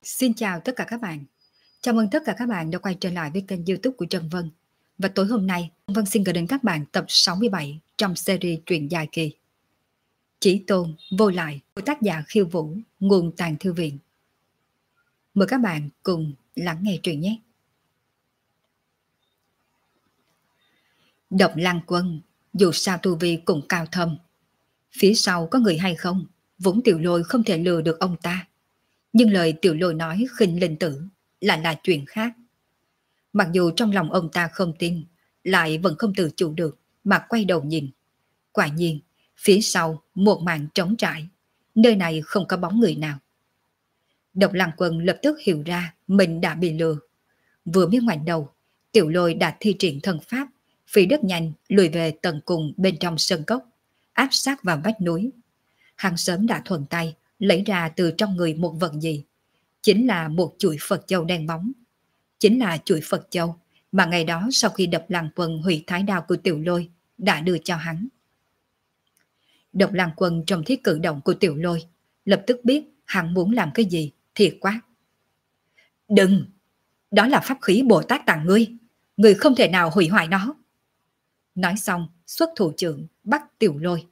Xin chào tất cả các bạn. Chào mừng tất cả các bạn đã quay trở lại với kênh YouTube của Trân Vân. Và tối hôm nay, Vân xin gửi đến các bạn tập 67 trong series truyện dài kỳ Chỉ Tôn Vô Lại của tác giả Khiêu Vũ, nguồn Tàng Thư Viện. Mời các bạn cùng lắng nghe truyện nhé. Độc Lăng Quân, dù sao tu vi cũng cao thâm. Phía sau có người hay không, vốn Tiểu Lôi không thể lừa được ông ta. Nhưng lời Tiểu Lôi nói khinh linh tử là chuyện khác. Mặc dù trong lòng ông ta không tin, lại vẫn không tự chủ được mà quay đầu nhìn. Quả nhiên, phía sau một màn trống trải, nơi này không có bóng người nào. Độc Lăng Quân lập tức hiểu ra mình đã bị lừa. Vừa mới ngoảnh đầu, Tiểu Lôi đã thi triển thần pháp, phi rất nhanh lùi về tận cùng bên trong sân cốc, áp sát vào vách núi. Hắn sớm đã thuận tay lấy ra từ trong người một vật gì, chính là một chuỗi Phật châu đen bóng. Chính là chuỗi Phật châu mà ngày đó sau khi Độc Lăng Quân hủy thái đao của Tiểu Lôi đã đưa cho hắn. Độc Lăng Quân trong thiết cử động của Tiểu Lôi lập tức biết hắn muốn làm cái gì thì quát: "Đừng! Đó là pháp khí Bồ Tát tặng ngươi, ngươi không thể nào hủy hoại nó." Nói xong xuất thủ trưởng bắt Tiểu Lôi.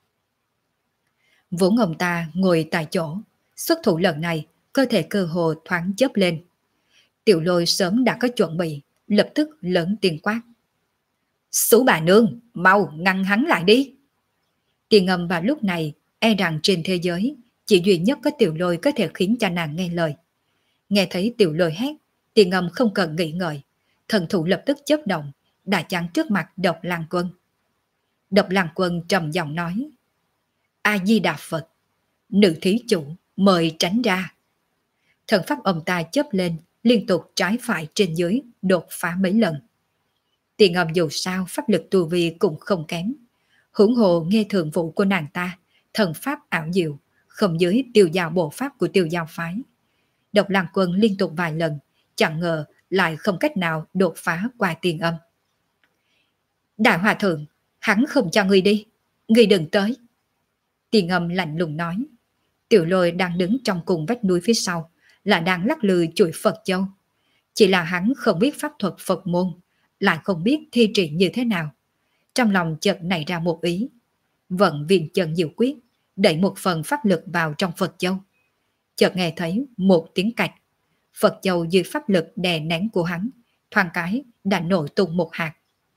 Vốn ông ta ngồi tại chỗ, xuất thủ lần này cơ thể cơ hồ thoáng chớp lên. Tiểu Lôi sớm đã có chuẩn bị, lập tức lớn tiếng quát: "Sú bà nương, mau ngăn hắn lại đi!" Tiền Ngầm vào lúc này e rằng trên thế giới chỉ duy nhất có Tiểu Lôi có thể khiến cho nàng nghe lời. Nghe thấy Tiểu Lôi hét, Tiền Ngầm không cần nghĩ ngợi, thần thủ lập tức chớp động, đã chắn trước mặt Độc Lăng Quân. Độc Lăng Quân trầm giọng nói: "A Di Đà Phật, nữ thí chủ mời tránh ra." Thần pháp ông ta chớp lên, liên tục trái phải trên dưới đột phá mấy lần. Tiền Ngầm dù sao pháp lực tu vi cũng không kém, huống hồ nghe thường vụ của nàng ta thần pháp ảo diệu không dưới Tiêu Giao bộ pháp của Tiêu Giao phái. Độc Lăng Quân liên tục vài lần, chẳng ngờ lại không cách nào đột phá qua Tiền Âm. "Đại hòa thượng, hắn không cho ngươi đi, ngươi đừng tới." Tiền Âm lạnh lùng nói. Tiểu Lôi đang đứng trong cùng vách núi phía sau, là đang lắc lư chuỗi Phật châu. Chỉ là hắn không biết pháp thuật Phật môn, lại không biết thi triển như thế nào. Trong lòng chợt nảy ra một ý, vận viện chân diệu quyết, đẩy một phần pháp lực vào trong Phật châu. Chợt nghe thấy một tiếng cạch, Phật châu dưới pháp lực đè nén của hắn, thoáng cái đã nổ tung một hạt.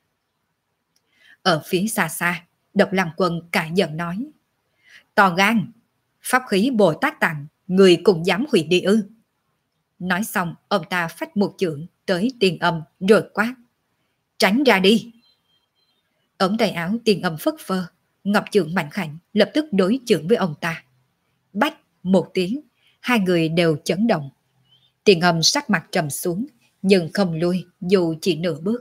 Ở phía xa xa, Độc Lăng Quân cả giận nói: "To gan, pháp khí Bồ Tát tặng, người cũng dám hủy đi ư?" Nói xong, ông ta phách một chưởng tới Tiền Âm rồi quát: "Tránh ra đi!" Ống tay áo Tiền Âm phất phơ, ngọc chưởng mạnh khảnh lập tức đối chưởng với ông ta. Bách một tiếng, hai người đều chấn động. Tiền Âm sắc mặt trầm xuống, nhưng không lui dù chỉ nửa bước.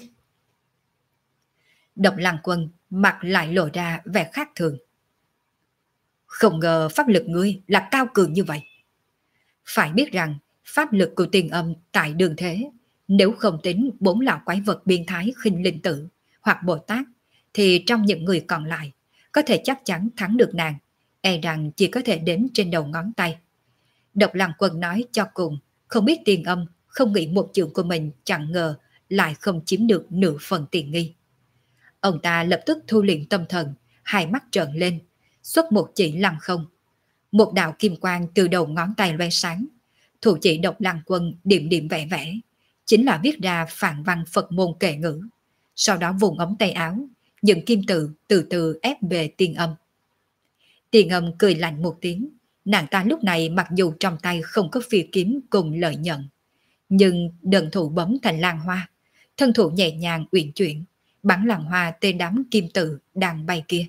Độc Lăng Quân mặt lại lộ ra vẻ khác thường. "Không ngờ pháp lực ngươi là cao cường như vậy." Phải biết rằng pháp lực của Tiền Âm tại đường thế, nếu không tính 4 lão quái vật biên thái khinh linh tử hoặc Bồ Tát, thì trong những người còn lại có thể chắc chắn thắng được nàng, e rằng chỉ có thể đếm trên đầu ngón tay. Độc Lăng Quân nói cho cùng, không biết Tiền Âm không nghĩ một chưởng của mình chẳng ngờ lại không chiếm được nửa phần tiện nghi. Ông ta lập tức thu liệm tâm thần, hai mắt trợn lên, xuất một chỉ lăng không. Một đạo kim quang từ đầu ngón tay loe sáng, thủ chỉ Độc Lăng Quân điểm điểm vẽ vẽ, chính là viết ra phạn văn Phật môn kệ ngữ. Sau đó vùng ống tay áo, những kim tự từ từ ép về Tiền Âm. Tiền Âm cười lạnh một tiếng, nàng ta lúc này mặc dù trong tay không có phi kiếm cùng lợi nhận, nhưng đần thủ bấm thành lan hoa, thân thủ nhẹ nhàng uyển chuyển, bắn làn hoa tên đám kim tự đang bay kia.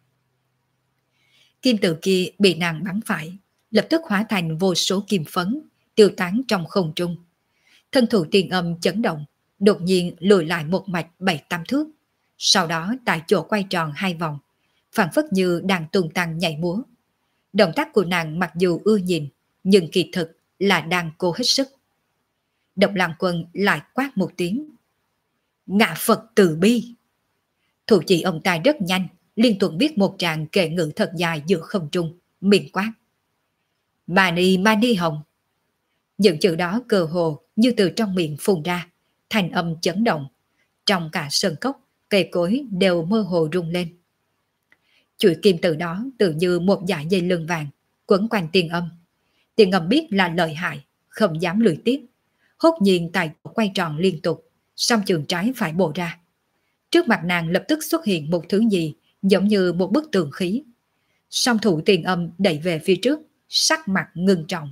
Kim tự kia bị nàng bắn phải, lập tức hóa thành vô số kim phấn, tiêu tán trong không trung. Thân thủ Tiền Âm chấn động, đột nhiên lùi lại một mạch 7-8 thước, sau đó tại chỗ quay tròn 2 vòng, phảng phất như đang tung tăng nhảy múa. Động tác của nàng mặc dù ưa nhìn, nhưng kỳ thực là đang cố hết sức. Độc Lăng Quân lại quát một tiếng: "Ngạ Phật từ bi!" Thủ chỉ ông ta rất nhanh, liên tục viết một tràng kệ ngữ thật dài giữa không trung, miệng quát: "Mani Mani Hồng!" Những chữ đó cơ hồ như từ trong miệng phun ra, thành âm chấn động. Trong cả sân cốc, cây cối đều mơ hồ rung lên. Chuỗi kim từ đó tự như một dải dây lưng vàng, quấn quanh tiền âm. Tiền âm biết là lợi hại, không dám lùi tiếp. Hốt nhiên tài quay tròn liên tục, song trường trái phải bổ ra. Trước mặt nàng lập tức xuất hiện một thứ gì giống như một bức tường khí. Song thủ tiền âm đẩy về phía trước, sắc mặt ngưng trọng.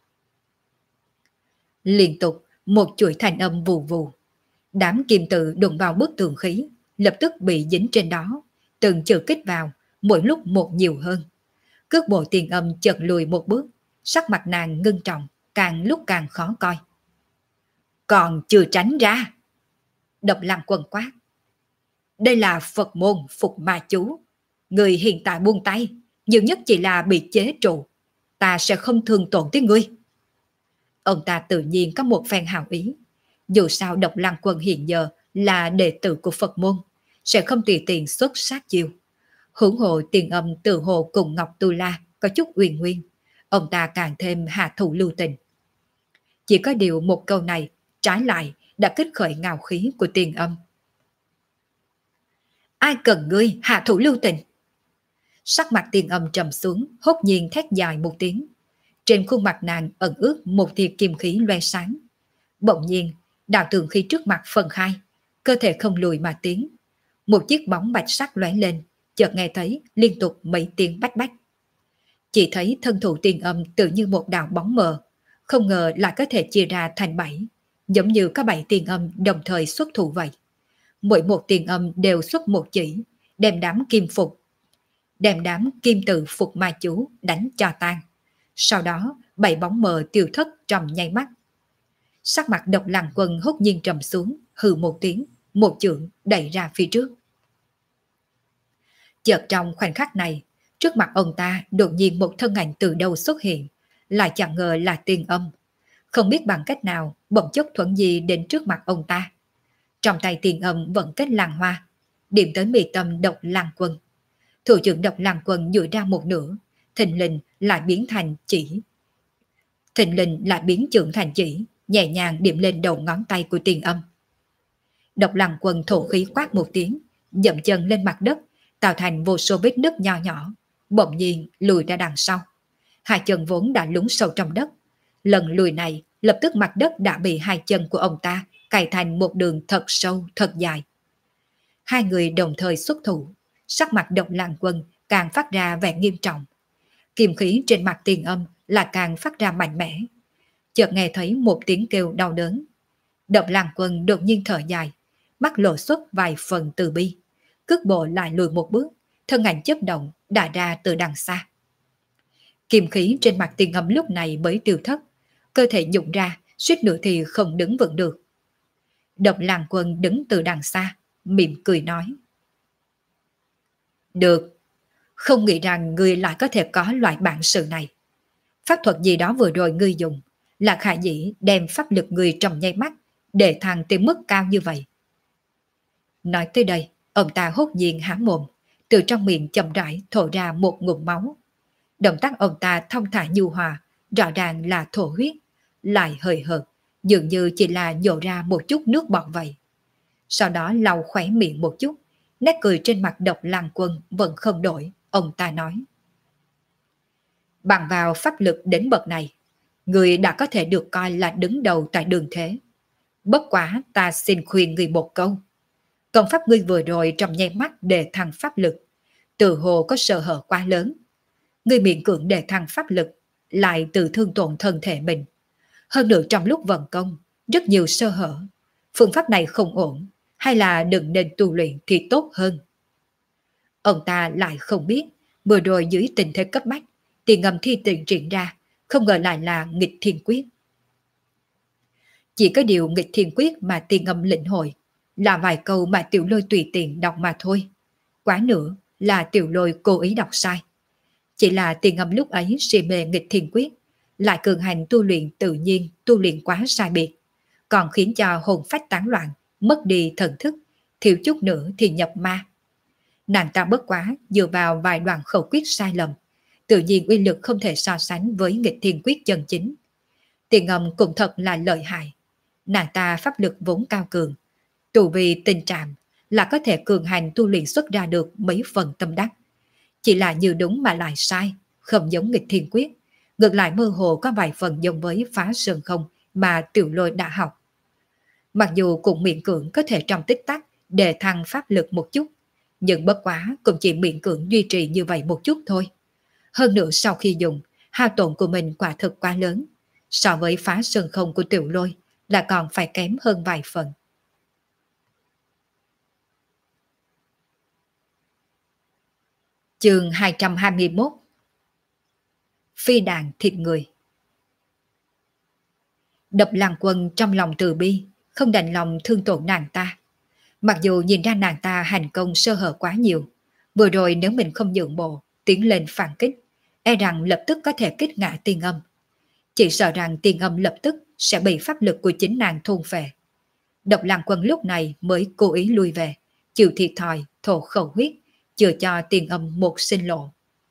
Liên tục một chuỗi thanh âm vù vù. Đám kim tự đụng vào bức tường khí, lập tức bị dính trên đó, từng chữ kích vào, mỗi lúc một nhiều hơn. Cước bộ tiền âm chợt lùi một bước, sắc mặt nàng ngưng trọng, càng lúc càng khó coi. Còn chưa tránh ra. Độc Lăng Quân quát. Đây là Phật môn phục ma chú. Người hiện tại buông tay, nhiều nhất chỉ là bị chế trụ. Ta sẽ không thương tổn tới ngươi. Ông ta tự nhiên có một phen hào ý. Dù sao Độc Lăng Quân hiện giờ là đệ tử của Phật môn, sẽ không tùy tiện xuất sát chiêu. Hưởng hộ tiền âm tự hồ cùng Ngọc Tu La có chút uyên nguyên. Ông ta càng thêm hạ thủ lưu tình. Chỉ có điều một câu này trái lại đã kích khởi ngạo khí của tiền âm. Ai cần ngươi hạ thủ lưu tình? Sắc mặt tiền âm trầm xuống, hốt nhiên thét dài một tiếng. Trên khuôn mặt nàng ẩn ướt một tia kim khí loe sáng. Bỗng nhiên, đạo tường khí trước mặt phân khai, cơ thể không lùi mà tiến. Một chiếc bóng bạch sắc lóe lên, chợt nghe thấy liên tục mấy tiếng bách bách. Chỉ thấy thân thủ tiền âm tự như một đạo bóng mờ, không ngờ lại có thể chia ra thành 7, giống như có 7 tiền âm đồng thời xuất thủ vậy. Mỗi một tiền âm đều xuất một chỉ, đem đám kim tự phục ma chú đánh cho tan. Sau đó 7 bóng mờ tiêu thất trong nháy mắt. Sắc mặt Độc Lăng Quân hốt nhiên trầm xuống, hừ một tiếng, một chưởng đẩy ra phía trước. Chợt trong khoảnh khắc này, trước mặt ông ta đột nhiên một thân ảnh từ đâu xuất hiện, lại chẳng ngờ là tiền âm. Không biết bằng cách nào bỗng chốc thuận gì đến trước mặt ông ta. Trong tay tiền âm vẫn kết làn hoa, điểm tới mi tâm Độc Lăng Quân. Thủ trưởng Độc Lăng Quân duỗi ra một nửa, thình lình lại biến trưởng thành chỉ, nhẹ nhàng điểm lên đầu ngón tay của tiền âm. Độc Lăng Quân thổ khí quát một tiếng, dậm chân lên mặt đất, tạo thành vô số vết nứt nho nhỏ, bỗng nhiên lùi ra đằng sau. Hai chân vốn đã lún sâu trong đất, lần lùi này lập tức mặt đất đã bị hai chân của ông ta cày thành một đường thật sâu thật dài. Hai người đồng thời xuất thủ, sắc mặt Độc Lăng Quân càng phát ra vẻ nghiêm trọng. Kim khí trên mặt tiền âm là càng phát ra mạnh mẽ. Chợt nghe thấy một tiếng kêu đau đớn. Độc Lăng Quân đột nhiên thở dài, mắt lộ xuất vài phần từ bi. Cước bộ lại lùi một bước, thân ảnh chớp động đã ra từ đằng xa. Kim khí trên mặt tiền âm lúc này mới tiêu thất, cơ thể nhụng ra, suýt nữa thì không đứng vững được. Độc Lăng Quân đứng từ đằng xa, mỉm cười nói. Được, không nghĩ rằng ngươi lại có thể có loại bản sự này. Pháp thuật gì đó vừa rồi ngươi dùng là khả dĩ đem pháp lực ngươi trong nháy mắt để thăng tới mức cao như vậy. Nói tới đây, ông ta hốt nhiên há mồm, từ trong miệng chậm rãi thổ ra một ngụm máu. Động tác ông ta thông thả nhu hòa, rõ ràng là thổ huyết, lại hơi hợt, dường như chỉ là nhổ ra một chút nước bọt vậy. Sau đó lau khóe miệng một chút, nét cười trên mặt Độc Lăng Quân vẫn không đổi, ông ta nói. Bằng vào pháp lực đến bậc này, người đã có thể được coi là đứng đầu tại đường thế. Bất quá ta xin khuyên người một câu. Công pháp ngươi vừa rồi trong nháy mắt để thăng pháp lực, tự hồ có sơ hở quá lớn. Ngươi miễn cưỡng để thăng pháp lực, lại tự thương tổn thân thể mình. Hơn nữa trong lúc vận công, rất nhiều sơ hở. Phương pháp này không ổn, hay là đừng nên tu luyện thì tốt hơn. Ông ta lại không biết, vừa rồi dưới tình thế cấp bách, tiền ngầm thi tiền triển ra, không ngờ lại là nghịch thiên quyết. Chỉ có điều nghịch thiên quyết mà tiền ngầm lĩnh hội là vài câu mà Tiểu Lôi tùy tiện đọc mà thôi. Quá nữa là Tiểu Lôi cố ý đọc sai. Chỉ là tiền ngầm lúc ấy si mê nghịch thiên quyết, lại cường hành tu luyện tự nhiên, tu luyện quá sai biệt, còn khiến cho hồn phách tán loạn, mất đi thần thức, thiếu chút nữa thì nhập ma. Nàng ta bất quá dựa vào vài đoạn khẩu quyết sai lầm, tự nhiên uy lực không thể so sánh với nghịch thiên quyết chân chính. Tiền Âm cũng thật là lợi hại. Nàng ta pháp lực vốn cao cường, tu vi tình trạng là có thể cường hành tu luyện xuất ra được mấy phần tâm đắc. Chỉ là như đúng mà lại sai, không giống nghịch thiên quyết, ngược lại mơ hồ có vài phần giống với phá sơn không mà Tiểu Lôi đã học. Mặc dù cũng miễn cưỡng có thể trong tích tắc để thăng pháp lực một chút, nhưng bất quá cũng chỉ miễn cưỡng duy trì như vậy một chút thôi. Hơn nữa sau khi dùng, hao tổn của mình quả thực quá lớn, so với phá sơn không của Tiểu Lôi là còn phải kém hơn vài phần. Chương 221. Phi đàn thịt người. Độc Lăng Quân trong lòng từ bi, không đành lòng thương tổn nàng ta. Mặc dù nhìn ra nàng ta hành công sơ hở quá nhiều, vừa rồi nếu mình không nhượng bộ, tiến lên phản kích, e rằng lập tức có thể kích ngã Tiên Âm. Chỉ sợ rằng Tiên Âm lập tức sẽ bị pháp lực của chính nàng thôn phệ. Độc Lăng Quân lúc này mới cố ý lui về, chịu thiệt thòi, thổ khẩu huyết, chưa cho Tiên Âm một sinh lộ.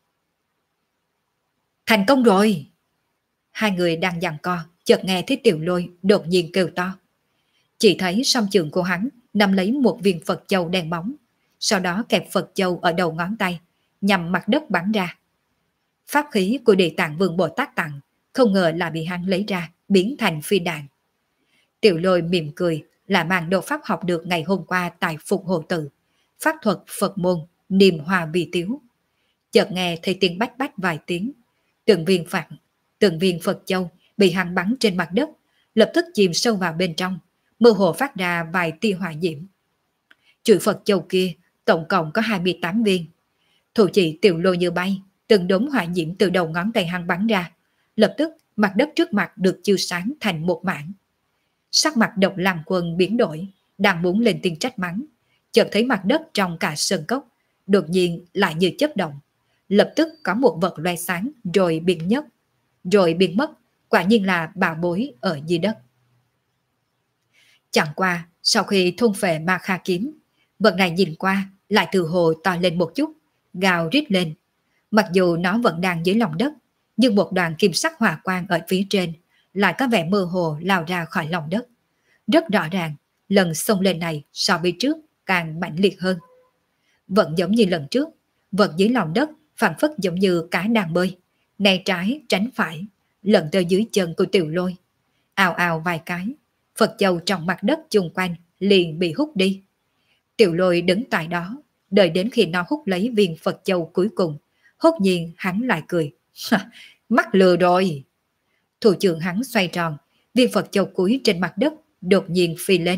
Thành công rồi! Hai người đang giằng co, chợt nghe thấy Tiểu Lôi đột nhiên kêu to. Chỉ thấy song trường của hắn nắm lấy một viên Phật châu đen bóng, sau đó kẹp Phật châu ở đầu ngón tay, nhằm mặt đất bắn ra. Pháp khí của Địa Tạng Vương Bồ Tát tặng, không ngờ là bị hắn lấy ra, biến thành phi đạn. Tiểu Lôi mỉm cười, là mang đồ pháp học được ngày hôm qua tại Phục Hồ Tự, pháp thuật Phật môn, niềm hòa vi tiếu. Chợt nghe thấy tiếng bách bách vài tiếng, từng viên Phật châu bị hắn bắn trên mặt đất, lập tức chìm sâu vào bên trong, mơ hồ phát ra vài tia hỏa diễm. Chuỗi Phật châu kia tổng cộng có 28 viên. Thủ chỉ Tiểu Lôi như bay, từng đốm hỏa diễm từ đầu ngón tay hắn bắn ra, lập tức mặt đất trước mặt được chiếu sáng thành một mảng. Sắc mặt Độc Lăng Quân biến đổi, đang muốn lên tiếng trách mắng, chợt thấy mặt đất trong cả sơn cốc đột nhiên lại như chớp động, lập tức có một vật loe sáng rồi biến mất, quả nhiên là bảo bối ở dưới đất. Chẳng qua, sau khi thôn phệ ma kha kiếm, vật này nhìn qua lại từ hồ to lên một chút, gào rít lên. Mặc dù nó vẫn đang dưới lòng đất, nhưng một đoàn kim sắc hỏa quang ở phía trên lại có vẻ mơ hồ lao ra khỏi lòng đất. Rất rõ ràng, lần xông lên này so với trước càng mạnh liệt hơn. Vẫn giống như lần trước, vật dưới lòng đất phản phất giống như cá đang bơi, né trái tránh phải, lẫn tới dưới chân của Tiểu Lôi. Ào ào vài cái, Phật châu trong mặt đất chung quanh liền bị hút đi. Tiểu Lôi đứng tại đó, đợi đến khi nó hút lấy viên Phật châu cuối cùng, hốt nhiên hắn lại cười. Mắc lừa rồi! Thủ trưởng hắn xoay tròn, viên Phật châu cuối trên mặt đất đột nhiên phi lên.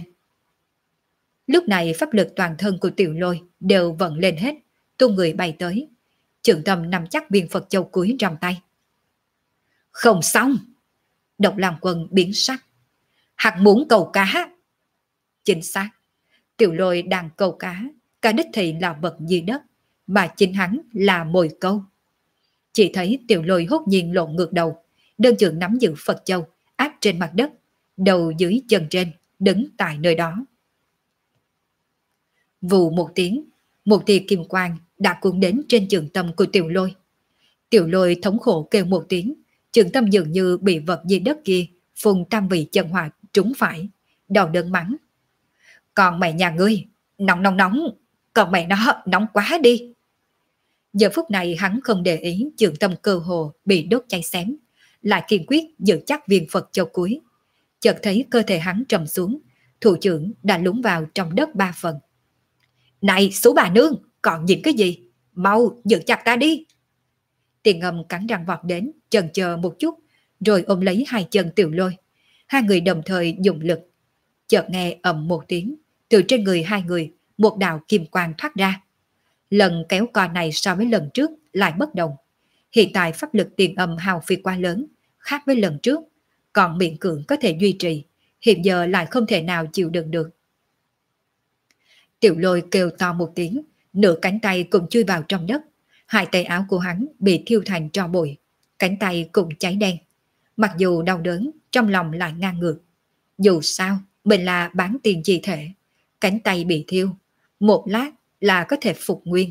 Lúc này pháp lực toàn thân của Tiểu Lôi đều vận lên hết, tung người bay tới. Trượng Tâm nắm chắc viên Phật châu cuối trong tay. Không xong! Độc Lăng Quân biến sắc. Hắn muốn câu cá! Chính xác, Tiểu Lôi đang câu cá, cả đích thị là vật dưới đất, mà chính hắn là mồi câu. Chỉ thấy Tiểu Lôi hốt nhiên lộn ngược đầu, đơn trường nắm giữ Phật châu, áp trên mặt đất, đầu dưới chân trên, đứng tại nơi đó. Vù một tiếng, một tia kim quang đã cuốn đến trên trường tâm của Tiểu Lôi. Tiểu Lôi thống khổ kêu một tiếng, trường tâm dường như bị vật dưới đất kia phun tam vị chân hỏa trúng phải, đau đớn mắng. Còn mẹ nhà ngươi, nóng nóng nóng, còn mẹ nó nóng quá đi. Giờ phút này hắn không để ý trường tâm cơ hồ bị đốt cháy xém, lại kiên quyết giữ chắc viên Phật châu cuối. Chợt thấy cơ thể hắn trầm xuống, thủ trưởng đã lún vào trong đất 3 phần. Này số bà nương, còn nhìn cái gì? Mau giữ chặt ta đi. Tiền Âm cắn răng vọt đến, chần chờ một chút, rồi ôm lấy hai chân Tiểu Lôi. Hai người đồng thời dùng lực. Chợt nghe ầm một tiếng, từ trên người hai người, một đạo kim quang thoát ra. Lần kéo co này so với lần trước lại bất đồng. Hiện tại pháp lực Tiền Âm hao phí quá lớn, khác với lần trước, còn miễn cưỡng có thể duy trì, hiện giờ lại không thể nào chịu đựng được. Tiểu Lôi kêu to một tiếng, nửa cánh tay cũng chui vào trong đất, hai tay áo của hắn bị thiêu thành tro bụi, cánh tay cũng cháy đen. Mặc dù đau đớn, trong lòng lại ngang ngược. Dù sao, mình là bán tiền chi thể, cánh tay bị thiêu, một lát là có thể phục nguyên.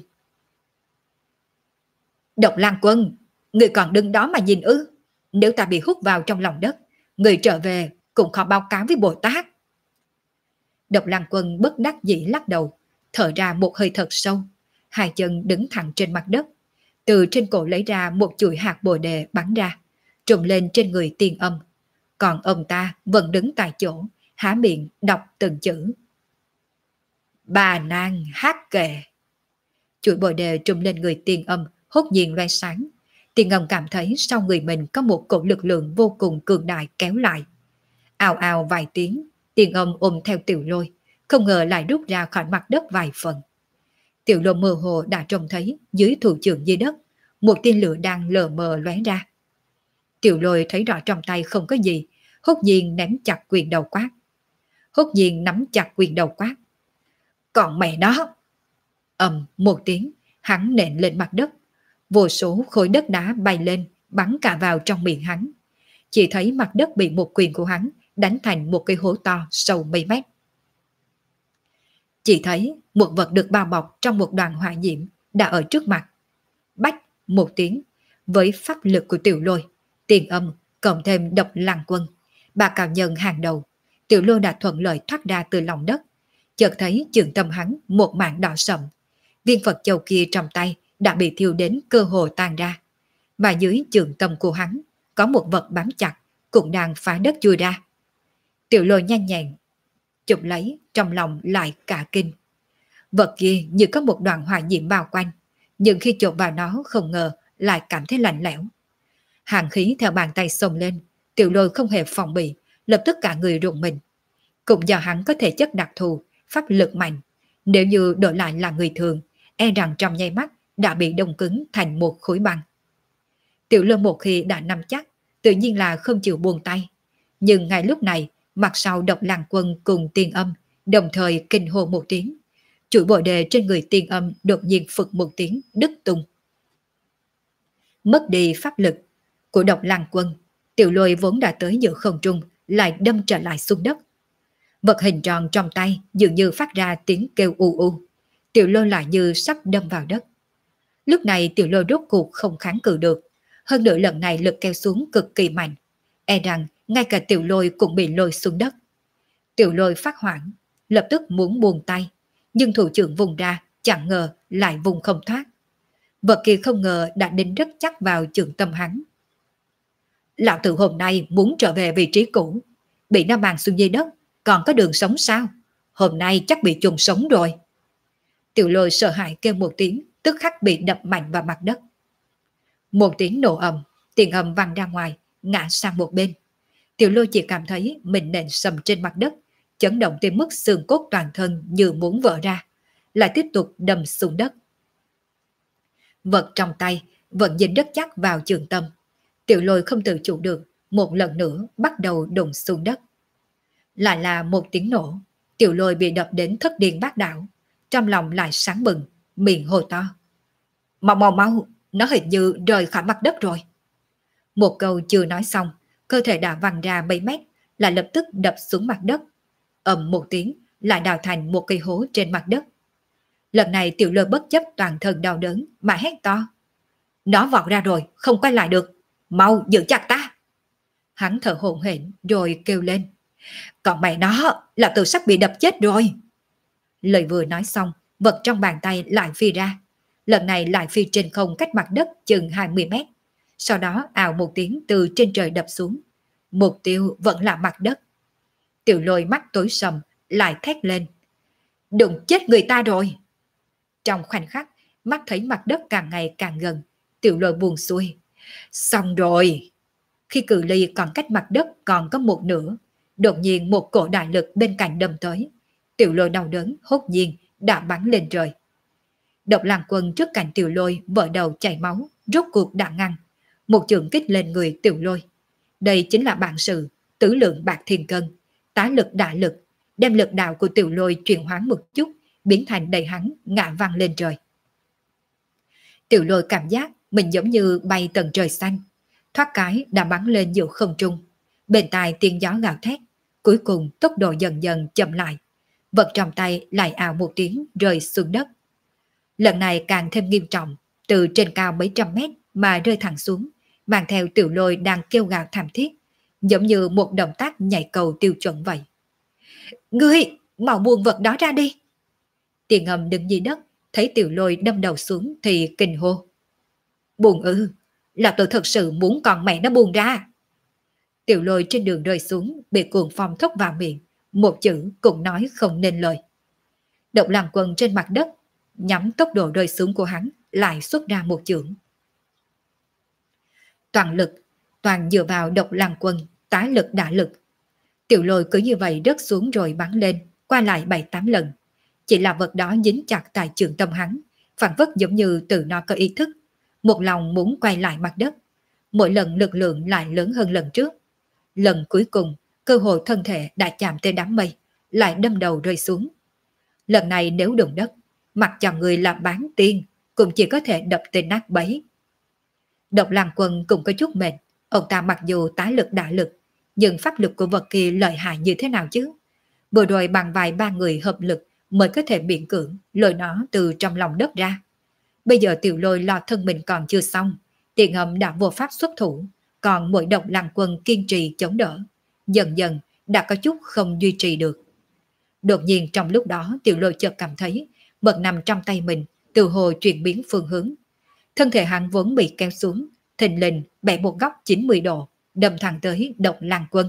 Độc Lăng Quân, người còn đứng đó mà nhìn ư? Nếu ta bị hút vào trong lòng đất, Người trở về cũng khó báo cáo với Bồ Tát. Độc Lăng Quân bất đắc dĩ lắc đầu, thở ra một hơi thật sâu, hai chân đứng thẳng trên mặt đất, từ trên cổ lấy ra một chuỗi hạt bồ đề bắn ra, trùm lên trên người Tiên Âm. Còn ông ta vẫn đứng tại chỗ, há miệng đọc từng chữ. Bà nàng hát kệ. Chuỗi bồ đề trùm lên người Tiên Âm, hốt nhiên loe sáng. Tiên Âm cảm thấy sau người mình có một cỗ lực lượng vô cùng cường đại kéo lại. Ào ào vài tiếng, Tiên Âm ôm theo Tiểu Lôi, không ngờ lại rút ra khỏi mặt đất vài phần. Tiểu Lôi mơ hồ đã trông thấy dưới thủ trưởng dưới đất, một tia lửa đang lờ mờ lóe ra. Tiểu Lôi thấy rõ trong tay không có gì, hốt nhiên ném chặt quyền đầu quát. Hốt nhiên nắm chặt quyền đầu quát. Còn mẹ nó! Một tiếng, hắn nện lên mặt đất. Vô số khối đất đá bay lên, bắn cả vào trong miệng hắn. Chỉ thấy mặt đất bị một quyền của hắn đánh thành một cái hố to sâu mấy mét. Chỉ thấy một vật được bao bọc trong một đoàn hỏa diễm đã ở trước mặt. Bách một tiếng, với pháp lực của Tiểu Lôi, Tiên Âm cộng thêm Độc Lăng Quân, bà cao nhân hàng đầu, Tiểu Lôi đã thuận lợi thoát ra từ lòng đất. Chợt thấy trường tâm hắn một mảng đỏ sậm, viên Phật châu kia trong tay đã bị thiêu đến cơ hồ tan ra, mà dưới trường tâm của hắn có một vật bám chặt cũng đang phá đất chui ra. Tiểu Lôi nhanh nhẹn chụp lấy, trong lòng lại cả kinh. Vật kia như có một đoàn hỏa diễm bao quanh, nhưng khi chộp vào nó không ngờ lại cảm thấy lạnh lẽo. Hàn khí theo bàn tay xông lên, Tiểu Lôi không hề phòng bị, lập tức cả người rùng mình. Cũng do hắn có thể chất đặc thù, pháp lực mạnh, nếu như đổi lại là người thường, e rằng trong nháy mắt đã bị đông cứng thành một khối băng. Tiểu Lôi một khi đã nắm chắc, tự nhiên là không chịu buông tay. Nhưng ngay lúc này, mặt sau Độc Lăng Quân cùng Tiên Âm đồng thời kinh hô một tiếng. Chuỗi bồ đề trên người Tiên Âm đột nhiên phực một tiếng đứt tung. Mất đi pháp lực của Độc Lăng Quân, Tiểu Lôi vốn đã tới giữa không trung lại đâm trở lại xuống đất. Vật hình tròn trong tay dường như phát ra tiếng kêu u u. Tiểu Lôi lại như sắp đâm vào đất. Lúc này Tiểu Lôi rốt cuộc không kháng cự được. Hơn nữa lần này lực kéo xuống cực kỳ mạnh. E rằng ngay cả Tiểu Lôi cũng bị lôi xuống đất. Tiểu Lôi phát hoảng, lập tức muốn buông tay. Nhưng thủ trưởng vùng ra, chẳng ngờ lại vùng không thoát. Vật kia không ngờ đã đính rất chắc vào trường tâm hắn. Lão tử hôm nay muốn trở về vị trí cũ. Bị nó mang xuống dưới đất, còn có đường sống sao? Hôm nay chắc bị chôn sống rồi. Tiểu Lôi sợ hãi kêu một tiếng, tức khắc bị đập mạnh vào mặt đất. Một tiếng nổ ầm, Tiên Âm văng ra ngoài, ngã sang một bên. Tiểu Lôi chỉ cảm thấy mình nện sầm trên mặt đất, chấn động tới mức xương cốt toàn thân như muốn vỡ ra, lại tiếp tục đâm xuống đất. Vật trong tay vẫn dính rất chắc vào trường tâm. Tiểu Lôi không tự chủ được, một lần nữa bắt đầu đụng xuống đất. Lại là một tiếng nổ, Tiểu Lôi bị đập đến thất điên bát đảo, trong lòng lại sáng bừng, miệng hô to. Mau mau mau, nó hình như rời khỏi mặt đất rồi. Một câu chưa nói xong, cơ thể đã văng ra mấy mét, lại lập tức đập xuống mặt đất. Ầm một tiếng, lại đào thành một cây hố trên mặt đất. Lần này Tiểu Lôi bất chấp toàn thân đau đớn mà hét to. Nó vọt ra rồi, không quay lại được. Mau giữ chặt ta. Hắn thở hổn hển rồi kêu lên. Còn mẹ nó, là tự sắp bị đập chết rồi. Lời vừa nói xong, vật trong bàn tay lại phi ra. Lần này lại phi trên không cách mặt đất chừng 20 mét. Sau đó ào một tiếng từ trên trời đập xuống. Mục tiêu vẫn là mặt đất. Tiểu Lôi mắt tối sầm, lại thét lên. Đụng chết người ta rồi. Trong khoảnh khắc, mắt thấy mặt đất càng ngày càng gần. Tiểu Lôi buông xuôi. Xong rồi. Khi cự ly còn cách mặt đất còn có một nửa, đột nhiên một cổ đại lực bên cạnh đâm tới. Tiểu Lôi đau đớn hốt nhiên đã bắn lên trời. Độc Lăng Quân trước cạnh Tiểu Lôi vỡ đầu chảy máu, rốt cuộc đã ngăn. Một chưởng kích lên người Tiểu Lôi. Đây chính là bản sự tứ lượng bạc thiên cân, tá lực đả lực, đem lực đạo của Tiểu Lôi chuyển hóa một chút, biến thành đầy hắn ngã văng lên trời. Tiểu Lôi cảm giác mình giống như bay tầng trời xanh, thoát cái đã bắn lên giữa không trung. Bên tai tiếng gió gào thét, cuối cùng tốc độ dần dần chậm lại. Vật trong tay lại ào một tiếng rơi xuống đất. Lần này càng thêm nghiêm trọng, từ trên cao mấy trăm mét mà rơi thẳng xuống, mang theo Tiểu Lôi đang kêu gào thảm thiết, giống như một động tác nhảy cầu tiêu chuẩn vậy. Ngươi, mau buông vật đó ra đi. Tiền Ngâm đứng dưới đất, thấy Tiểu Lôi đâm đầu xuống thì kinh hô. Buông ư, là tôi thật sự muốn con mẹ nó buông ra. Tiểu Lôi trên đường rơi xuống, bị cuồng phong thốc vào miệng, một chữ cũng nói không nên lời. Độc Lăng Quân trên mặt đất, nhắm tốc độ rơi xuống của hắn, lại xuất ra một chưởng. Toàn lực, toàn dựa vào Độc Lăng Quân, tá lực đả lực. Tiểu Lôi cứ như vậy rớt xuống rồi bắn lên, qua lại 7-8 lần. Chỉ là vật đó dính chặt tại trường tâm hắn, phản phất giống như tự nó có ý thức, một lòng muốn quay lại mặt đất. Mỗi lần lực lượng lại lớn hơn lần trước. Lần cuối cùng, cơ hội thân thể đã chạm tới đám mây, lại đâm đầu rơi xuống. Lần này nếu đụng đất, mặc cho người là bán tiên, cũng chỉ có thể đập tên nát bấy. Độc Lăng Quân cũng có chút mệt, ông ta mặc dù tái lực đả lực, nhưng pháp lực của vật kia lợi hại như thế nào chứ? Vừa rồi bằng vài ba người hợp lực mới có thể miễn cưỡng lôi nó từ trong lòng đất ra. Bây giờ Tiểu Lôi lo thân mình còn chưa xong, Tiền Ngâm đã vô pháp xuất thủ, còn mỗi Độc Lăng Quân kiên trì chống đỡ. Dần dần đã có chút không duy trì được. Đột nhiên trong lúc đó Tiểu Lôi chợt cảm thấy vật nằm trong tay mình từ hồ chuyển biến phương hướng. Thân thể hắn vốn bị kéo xuống, thình lình bẻ một góc 90 độ, đâm thẳng tới Độc Lăng Quân.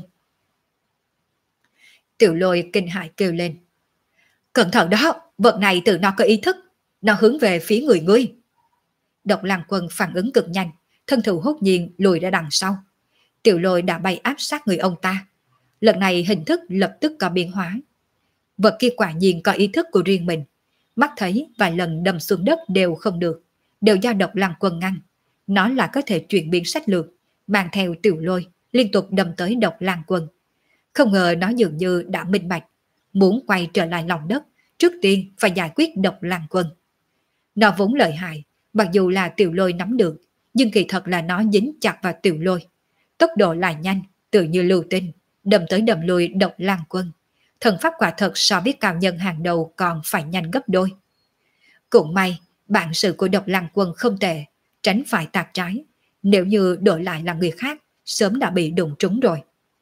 Tiểu Lôi kinh hãi kêu lên. Cẩn thận đó, vật này tự nó có ý thức, nó hướng về phía người ngươi. Độc Lăng Quân phản ứng cực nhanh, thân thủ hốt nhiên lùi ra đằng sau. Tiểu Lôi đã bay áp sát người ông ta. Lần này hình thức lập tức có biến hóa. Vật kia quả nhiên có ý thức của riêng mình. Mắt thấy vài lần đâm xuống đất đều không được, đều do Độc Lăng Quân ngăn. Nó là có thể chuyển biến sách lược, mang theo Tiểu Lôi liên tục đâm tới Độc Lăng Quân. Không ngờ nó dường như đã minh bạch, muốn quay trở lại lòng đất, trước tiên phải giải quyết Độc Lăng Quân. Nó vốn lợi hại, mặc dù là Tiểu Lôi nắm được, nhưng kỳ thật là nó dính chặt vào Tiểu Lôi. Tốc độ lại nhanh, tự như lưu tinh, đâm tới đâm lui Độc Lăng Quân. Thần pháp quả thật so với cao nhân hàng đầu còn phải nhanh gấp đôi. Cũng may, bản sự của Độc Lăng Quân không tệ, tránh phải tạt trái. Nếu như đổi lại là người khác, sớm đã bị đụng trúng rồi.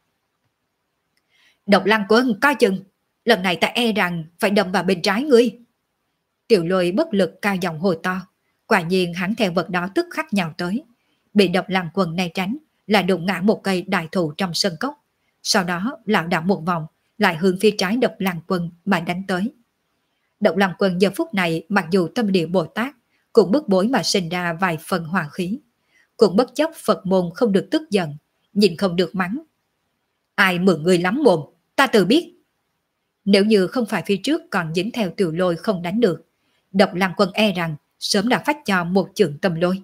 Độc Lăng Quân, coi chừng, lần này ta e rằng phải đâm vào bên trái ngươi. Tiểu Lôi bất lực cao giọng hồi to, quả nhiên hắn theo vật đó tức khắc nhào tới. Bị Độc Lăng Quân né tránh, là đụng ngã một cây đại thụ trong sân cốc. Sau đó lảo đảo một vòng, lại hướng phía trái Độc Lăng Quân mà đánh tới. Độc Lăng Quân giờ phút này mặc dù tâm địa Bồ Tát, cũng bức bối mà sinh ra vài phần hòa khí. Cũng bất chấp Phật môn không được tức giận, nhìn không được mắng. Ai mượn người lắm mồm, ta tự biết. Nếu như không phải phía trước còn dính theo Tiểu Lôi không đánh được, Độc Lăng Quân e rằng sớm đã phát cho một chưởng tâm lôi.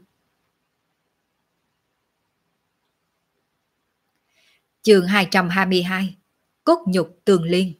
Chương 222, Cốt nhục tương liên.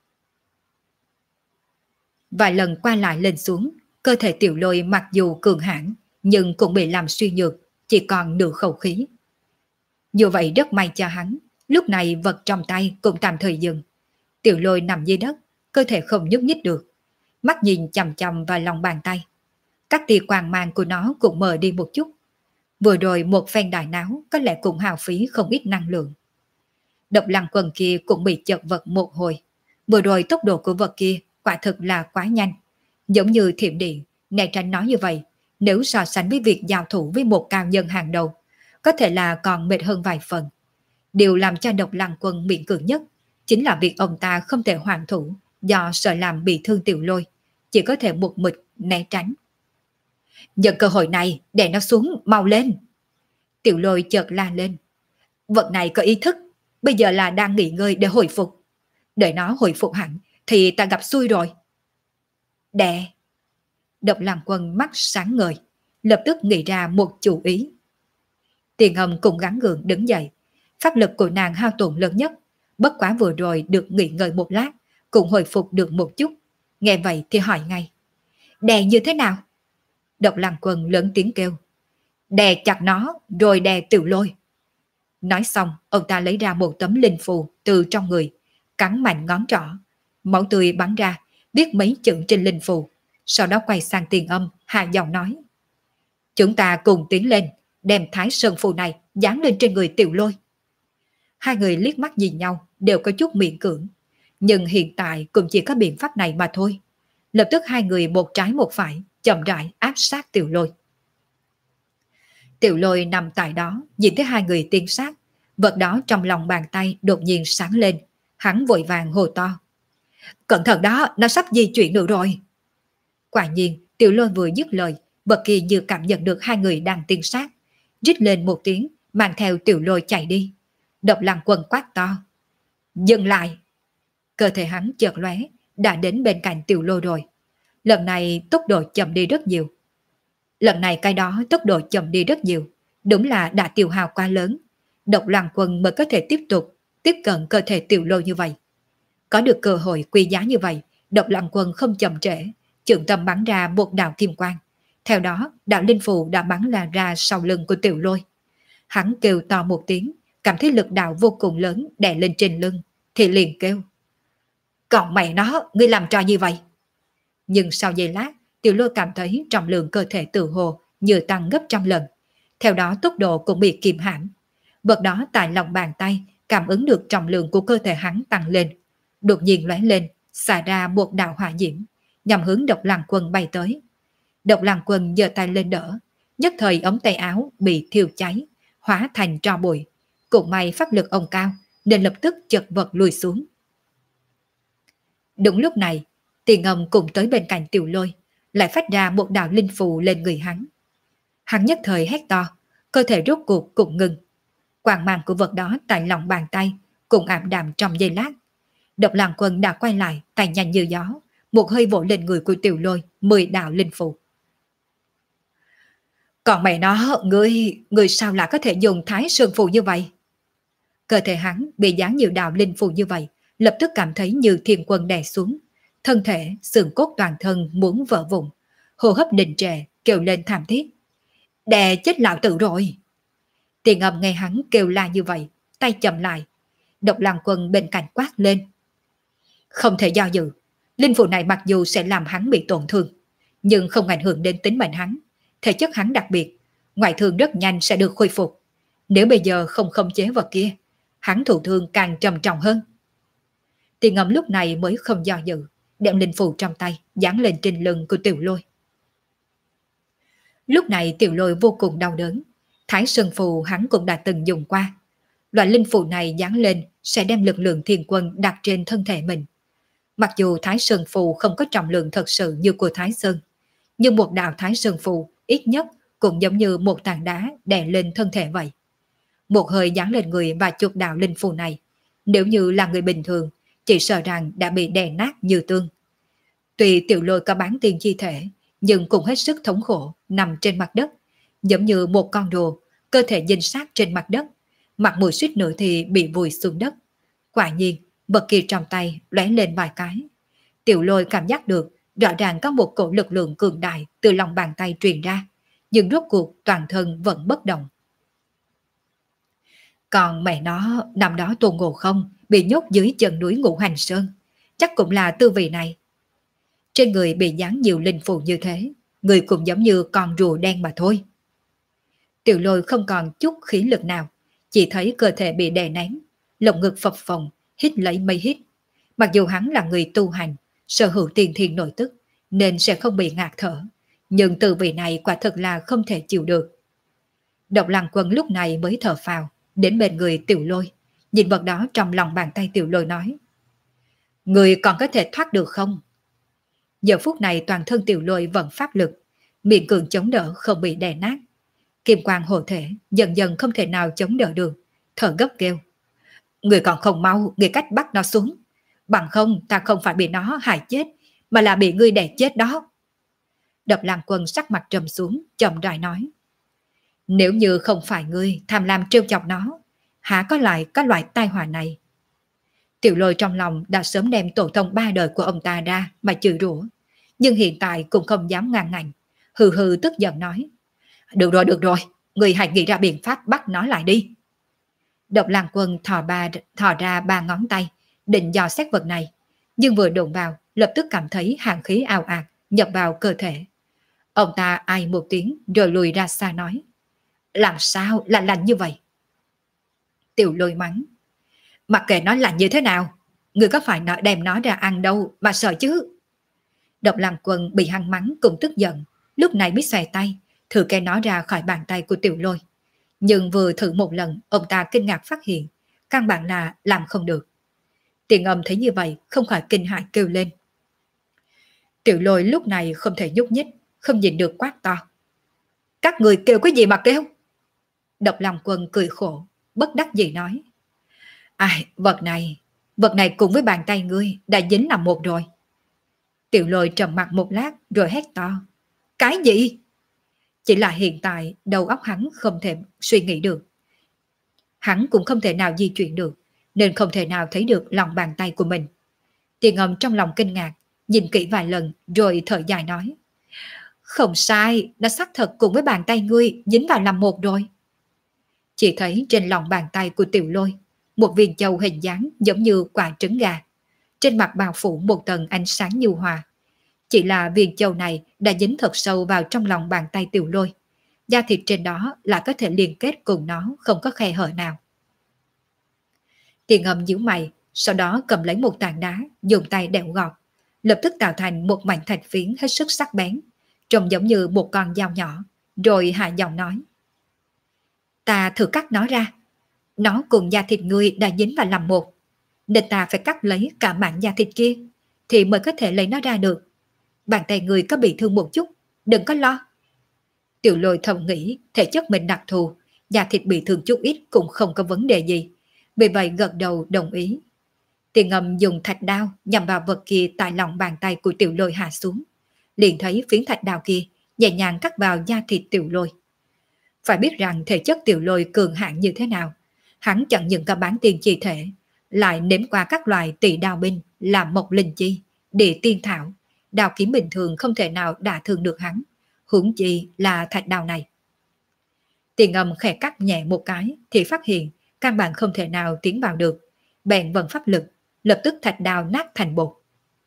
Vài lần qua lại lên xuống, cơ thể Tiểu Lôi mặc dù cường hãn nhưng cũng bị làm suy nhược, chỉ còn nửa khẩu khí. Dù vậy rất may cho hắn, lúc này vật trong tay cũng tạm thời dừng. Tiểu Lôi nằm dưới đất, cơ thể không nhúc nhích được, mắt nhìn chằm chằm vào lòng bàn tay. Các tia quang mang của nó cũng mờ đi một chút. Vừa rồi một phen đại náo có lẽ cũng hao phí không ít năng lượng. Độc Lăng Quân kia cũng bị chật vật một hồi. Vừa rồi tốc độ của vật kia quả thực là quá nhanh, giống như thiểm điện. Né tránh nói như vậy, nếu so sánh với việc giao thủ với một cao nhân hàng đầu, có thể là còn mệt hơn vài phần. Điều làm cho Độc Lăng Quân miễn cưỡng nhất chính là việc ông ta không thể hoàn thủ do sợ làm bị thương Tiểu Lôi, chỉ có thể một mực né tránh. Nhân cơ hội này để nó xuống, mau lên. Tiểu Lôi chợt la lên. Vật này có ý thức, bây giờ là đang nghỉ ngơi để hồi phục. Đợi nó hồi phục hẳn thì ta gặp xui rồi. Đè. Độc Lăng Quân mắt sáng ngời, lập tức nghĩ ra một chủ ý. Tiền Ngâm cũng gắng gượng đứng dậy. Pháp lực của nàng hao tổn lớn nhất, bất quá vừa rồi được nghỉ ngơi một lát, cũng hồi phục được một chút. Nghe vậy thì hỏi ngay. Đè như thế nào? Độc Lăng Quân lớn tiếng kêu. Đè chặt nó, rồi đè Tiểu Lôi. Nói xong, ông ta lấy ra một tấm linh phù từ trong người, cắn mạnh ngón trỏ. Máu tươi bắn ra, viết mấy chữ trên linh phù. Sau đó quay sang Tiền Âm, hạ giọng nói. Chúng ta cùng tiến lên, đem Thái Sơn phù này dán lên trên người Tiểu Lôi. Hai người liếc mắt nhìn nhau, đều có chút miễn cưỡng. Nhưng hiện tại cũng chỉ có biện pháp này mà thôi. Lập tức hai người một trái một phải, chậm rãi áp sát Tiểu Lôi. Tiểu Lôi nằm tại đó, nhìn thấy hai người tiên sát. Vật đó trong lòng bàn tay đột nhiên sáng lên. Hắn vội vàng hô to. Cẩn thận đó, nó sắp di chuyển nữa rồi. Quả nhiên, Tiểu Lôi vừa dứt lời, vật kia như cảm nhận được hai người đang tiên sát. Rít lên một tiếng, mang theo Tiểu Lôi chạy đi. Độc Lăng Quân quát to. Dừng lại! Cơ thể hắn chợt lóe, đã đến bên cạnh Tiểu Lôi rồi. Lần này tốc độ chậm đi rất nhiều. Lần này cái đó tốc độ chậm đi rất nhiều. Đúng là đã tiêu hao quá lớn. Độc Lăng Quân mới có thể tiếp tục tiếp cận cơ thể Tiểu Lôi như vậy. Có được cơ hội quý giá như vậy, Độc Lăng Quân không chậm trễ, chưởng tâm bắn ra một đạo kim quang. Theo đó, đạo linh phù đã bắn ra sau lưng của Tiểu Lôi. Hắn kêu to một tiếng, cảm thấy lực đạo vô cùng lớn đè lên trên lưng, thì liền kêu. Còn mày nó, ngươi làm trò như vậy? Nhưng sau giây lát, Tiểu Lôi cảm thấy trọng lượng cơ thể tự hồ như tăng gấp trăm lần. Theo đó tốc độ cũng bị kiềm hãm. Vật đó tại lòng bàn tay cảm ứng được trọng lượng của cơ thể hắn tăng lên. Đột nhiên lóe lên, xả ra một đạo hỏa diễm, nhằm hướng Độc Lăng Quân bay tới. Độc Lăng Quân giơ tay lên đỡ, nhất thời ống tay áo bị thiêu cháy, hóa thành tro bụi. Cũng may pháp lực ông cao, nên lập tức chật vật lùi xuống. Đúng lúc này, Tiền Ngâm cùng tới bên cạnh Tiểu Lôi, lại phát ra một đạo linh phù lên người hắn. Hắn nhất thời hét to, cơ thể rốt cuộc cũng ngừng. Quang mang của vật đó tại lòng bàn tay cũng ảm đạm trong giây lát. Độc Lăng Quân đã quay lại, tay nhanh như gió, một hơi vỗ lên người của Tiểu Lôi 10 đạo linh phù. Còn mày nó, ngươi sao lại có thể dùng Thái Sơn phù như vậy? Cơ thể hắn bị dán nhiều đạo linh phù như vậy, lập tức cảm thấy như thiên quân đè xuống. Thân thể, xương cốt toàn thân muốn vỡ vụn, hô hấp đình trệ, kêu lên thảm thiết. Đè chết lão tử rồi! Tiền Ngâm nghe hắn kêu la như vậy, tay chậm lại. Độc Lăng Quân bên cạnh quát lên. Không thể do dự, linh phù này mặc dù sẽ làm hắn bị tổn thương, nhưng không ảnh hưởng đến tính mệnh hắn. Thể chất hắn đặc biệt, ngoại thương rất nhanh sẽ được khôi phục. Nếu bây giờ không khống chế vật kia, hắn thụ thương càng trầm trọng hơn. Tiền Ngâm lúc này mới không do dự, đem linh phù trong tay dán lên trên lưng của Tiểu Lôi. Lúc này Tiểu Lôi vô cùng đau đớn. Thái Sơn phù hắn cũng đã từng dùng qua. Loại linh phù này dán lên sẽ đem lực lượng thiên quân đặt trên thân thể mình. Mặc dù Thái Sơn phù không có trọng lượng thật sự như của Thái Sơn, nhưng một đạo Thái Sơn phù ít nhất cũng giống như một tảng đá đè lên thân thể vậy. Một hơi dán lên người và chục đạo linh phù này, nếu như là người bình thường, chỉ sợ rằng đã bị đè nát như tương. Tuy Tiểu Lôi có bán tiên chi thể, nhưng cũng hết sức thống khổ, nằm trên mặt đất, giống như một con rùa, cơ thể dinh sát trên mặt đất, mặt mũi suýt nữa thì bị vùi xuống đất. Quả nhiên, vật kia trong tay lóe lên vài cái. Tiểu Lôi cảm giác được rõ ràng có một cổ lực lượng cường đại từ lòng bàn tay truyền ra, nhưng rốt cuộc toàn thân vẫn bất động. Còn mẹ nó, năm đó Tôn Ngộ Không bị nhốt dưới chân núi Ngũ Hành Sơn, chắc cũng là tư vị này. Trên người bị dán nhiều linh phù như thế, người cũng giống như con rùa đen mà thôi. Tiểu Lôi không còn chút khí lực nào, chỉ thấy cơ thể bị đè nén, lồng ngực phập phồng, hít lấy mây hít. Mặc dù hắn là người tu hành, sở hữu tiền thiên nội tức, nên sẽ không bị ngạt thở, nhưng từ vị này quả thật là không thể chịu được. Độc Lăng Quân lúc này mới thở phào, đến bên người Tiểu Lôi, nhìn vật đó trong lòng bàn tay Tiểu Lôi nói. Người còn có thể thoát được không? Giờ phút này toàn thân Tiểu Lôi vẫn pháp lực, miệng cường chống đỡ không bị đè nát. Kim quang hộ thể dần dần không thể nào chống đỡ được, thở gấp kêu. Người còn không mau, người cách bắt nó xuống. Bằng không ta không phải bị nó hại chết, mà là bị ngươi đè chết đó. Độc Lăng Quân sắc mặt trầm xuống, chậm rãi nói. Nếu như không phải ngươi tham lam trêu chọc nó, há có lại có loại tai họa này. Tiểu Lôi trong lòng đã sớm đem tổ tông 3 đời của ông ta ra mà chửi rủa, nhưng hiện tại cũng không dám ngăn ngạnh, hừ hừ tức giận nói. Được rồi, người hãy nghĩ ra biện pháp bắt nó lại đi. Độc Lăng Quân thò ra 3 ngón tay, định dò xét vật này, nhưng vừa đụng vào, lập tức cảm thấy hàn khí ào ạt nhập vào cơ thể. Ông ta ai một tiếng rồi lùi ra xa nói. Làm sao lại lạnh như vậy? Tiểu Lôi mắng. Mặc kệ nó là như thế nào, người có phải đem nó ra ăn đâu mà sợ chứ. Độc Lăng Quân bị hắn mắng cũng tức giận, lúc này mới xòe tay, thử cây nó ra khỏi bàn tay của Tiểu Lôi. Nhưng vừa thử một lần, ông ta kinh ngạc phát hiện, căn bản là làm không được. Tiền Âm thấy như vậy, không khỏi kinh hãi kêu lên. Tiểu Lôi lúc này không thể nhúc nhích, không nhìn được quát to. Các người kêu cái gì mà kêu? Độc Lăng Quân cười khổ, bất đắc dĩ nói. Ai, vật này cùng với bàn tay ngươi đã dính làm một rồi. Tiểu Lôi trầm mặt một lát rồi hét to. Cái gì? Chỉ là hiện tại đầu óc hắn không thể suy nghĩ được. Hắn cũng không thể nào di chuyển được, nên không thể nào thấy được lòng bàn tay của mình. Tiền Âm trong lòng kinh ngạc, nhìn kỹ vài lần rồi thở dài nói. Không sai, nó xác thật cùng với bàn tay ngươi dính vào làm một rồi. Chỉ thấy trên lòng bàn tay của Tiểu Lôi, một viên châu hình dáng giống như quả trứng gà. Trên mặt bao phủ một tầng ánh sáng nhu hòa. Chỉ là viên châu này đã dính thật sâu vào trong lòng bàn tay Tiểu Lôi. Da thịt trên đó lại có thể liên kết cùng nó, không có khe hở nào. Tiền Âm nhíu mày, sau đó cầm lấy một tảng đá, dùng tay đẽo gọt, lập tức tạo thành một mảnh thạch phiến hết sức sắc bén, trông giống như một con dao nhỏ, rồi hạ giọng nói. Ta thử cắt nó ra. Nó cùng da thịt ngươi đã dính vào làm một, nên ta phải cắt lấy cả mảng da thịt kia, thì mới có thể lấy nó ra được. Bàn tay ngươi có bị thương một chút, đừng có lo. Tiểu Lôi thầm nghĩ thể chất mình đặc thù, da thịt bị thương chút ít cũng không có vấn đề gì, vì vậy gật đầu đồng ý. Tiền Âm dùng thạch đao nhằm vào vật kia tại lòng bàn tay của Tiểu Lôi hạ xuống, liền thấy phiến thạch đao kia nhẹ nhàng cắt vào da thịt Tiểu Lôi. Phải biết rằng thể chất Tiểu Lôi cường hãn như thế nào, hắn chẳng những cả bán tiên chi thể, lại nếm qua các loại tỷ đao binh làm mộc linh chi, địa tiên thảo, đao kiếm bình thường không thể nào đả thương được hắn, huống chi là thạch đao này. Tiền Âm khẽ cắt nhẹ một cái thì phát hiện căn bản không thể nào tiến vào được, bèn vận pháp lực, lập tức thạch đao nát thành bột.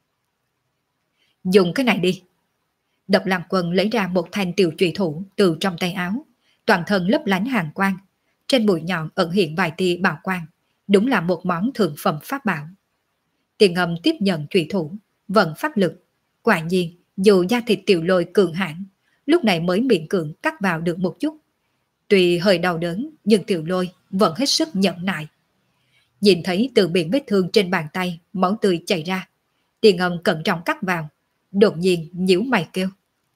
Dùng cái này đi. Độc Lăng Quân lấy ra một thanh tiểu trùy thủ từ trong tay áo, toàn thân lấp lánh hàn quang, trên mũi nhọn ẩn hiện vài tia bảo quang, đúng là một món thượng phẩm pháp bảo. Tiền Âm tiếp nhận trùy thủ, vận pháp lực, quả nhiên dù da thịt Tiểu Lôi cường hãn, lúc này mới miễn cưỡng cắt vào được một chút. Tuy hơi đau đớn, nhưng Tiểu Lôi vẫn hết sức nhẫn nại. Nhìn thấy từ miệng vết thương trên bàn tay, máu tươi chảy ra, Tiền Âm cẩn trọng cắt vào, đột nhiên nhíu mày kêu.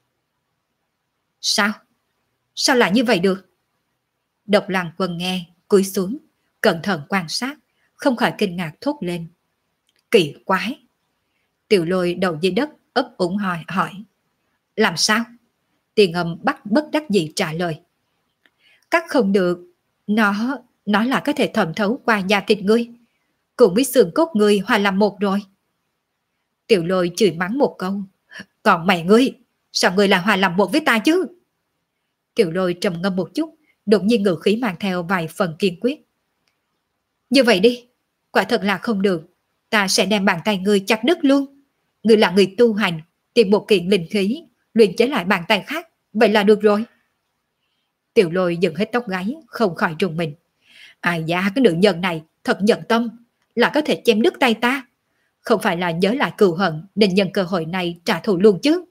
Sao? Sao lại như vậy được? Độc Lăng Quân nghe, cúi xuống, cẩn thận quan sát, không khỏi kinh ngạc thốt lên. Kỳ quái! Tiểu Lôi đầu dưới đất ấp úng hỏi. Làm sao? Tiền Âm bắt bất đắc dĩ trả lời. Cắt không được, nó là có thể thẩm thấu qua da thịt ngươi, cùng với xương cốt ngươi hòa làm một rồi. Tiểu Lôi chửi mắng một câu. Còn mẹ ngươi, sao ngươi là hòa làm một với ta chứ? Tiểu Lôi trầm ngâm một chút, đột nhiên ngữ khí mang theo vài phần kiên quyết. Như vậy đi, quả thật là không được, ta sẽ đem bàn tay ngươi chặt đứt luôn. Ngươi là người tu hành, tìm một kiện linh khí, luyện chế lại bàn tay khác, vậy là được rồi. Tiểu Lôi dựng hết tóc gáy, không khỏi rùng mình. Ai da, cái nữ nhân này thật nhận tâm, là có thể chém đứt tay ta. Không phải là nhớ lại cừu hận nên nhân cơ hội này trả thù luôn chứ.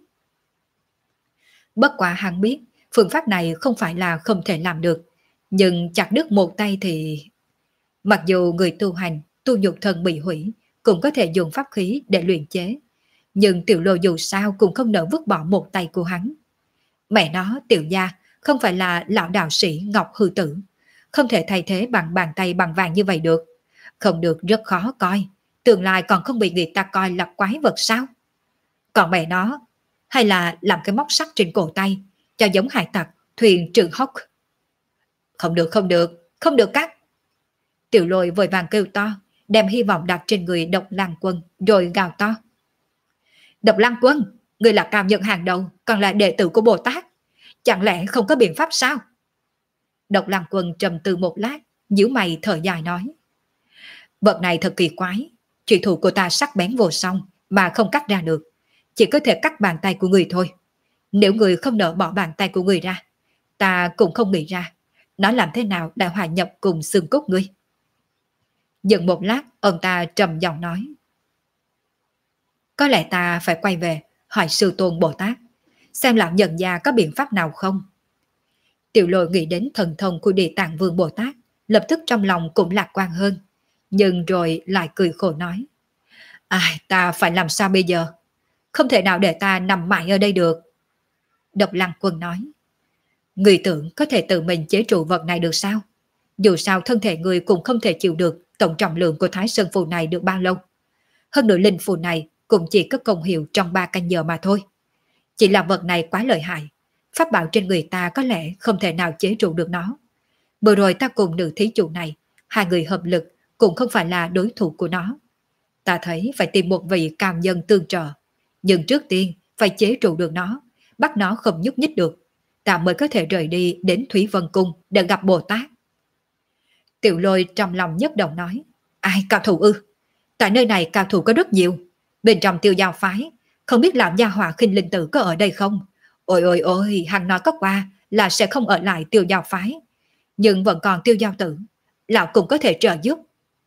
Bất quá hắn biết phương pháp này không phải là không thể làm được, nhưng chặt đứt một tay thì... Mặc dù người tu hành, tu nhục thân bị hủy, cũng có thể dùng pháp khí để luyện chế, nhưng Tiểu Lôi dù sao cũng không nỡ vứt bỏ một tay của hắn. Mẹ nó, Tiểu gia không phải là lão đạo sĩ Ngọc Hư Tử, không thể thay thế bằng bàn tay bằng vàng như vậy được. Không được, rất khó coi, tương lai còn không bị người ta coi là quái vật sao? Còn mẹ nó, hay là làm cái móc sắt trên cổ tay, cho giống hải tặc, thuyền trường hốc. Không được, không được cắt. Tiểu Lôi vội vàng kêu to, đem hy vọng đặt trên người Độc Lăng Quân, rồi gào to. Độc Lăng Quân, người là cao nhân hàng đầu, còn là đệ tử của Bồ Tát. Chẳng lẽ không có biện pháp sao? Độc Lăng Quân trầm tư một lát, nhíu mày thở dài nói. Vật này thật kỳ quái, trùy thủ của ta sắc bén vô song mà không cắt ra được, chỉ có thể cắt bàn tay của người thôi. Nếu người không nỡ bỏ bàn tay của người ra, ta cũng không nghĩ ra nó làm thế nào đã hòa nhập cùng xương cốt ngươi. Dừng một lát, ông ta trầm giọng nói. Có lẽ ta phải quay về, hỏi sư tôn Bồ Tát, xem lão nhân gia có biện pháp nào không. Tiểu Lôi nghĩ đến thần thông của Địa Tạng Vương Bồ Tát, lập tức trong lòng cũng lạc quan hơn, nhưng rồi lại cười khổ nói. Ai, ta phải làm sao bây giờ? Không thể nào để ta nằm mãi ở đây được. Độc Lăng Quân nói. Người tưởng có thể tự mình chế trụ vật này được sao? Dù sao thân thể người cũng không thể chịu được tổng trọng lượng của Thái Sơn Phù này được bao lâu. Hơn nữa linh phù này cũng chỉ có công hiệu trong 3 canh giờ mà thôi. Chỉ là vật này quá lợi hại. Pháp bảo trên người ta có lẽ không thể nào chế trụ được nó. Vừa rồi ta cùng nữ thí chủ này, hai người hợp lực cũng không phải là đối thủ của nó. Ta thấy phải tìm một vị cao nhân tương trợ. Nhưng trước tiên phải chế trụ được nó, bắt nó không nhúc nhích được. Ta mới có thể rời đi đến Thủy Vân Cung để gặp Bồ Tát. Tiểu Lôi trong lòng nhất động nói. Ai, cao thủ ư? Tại nơi này cao thủ có rất nhiều. Bên trong Tiêu Giao phái, không biết lão gia hỏa Khinh Linh Tử có ở đây không? Ôi ôi ôi, hắn nói có qua là sẽ không ở lại Tiêu Giao phái. Nhưng vẫn còn Tiêu Giao Tử, lão cũng có thể trợ giúp.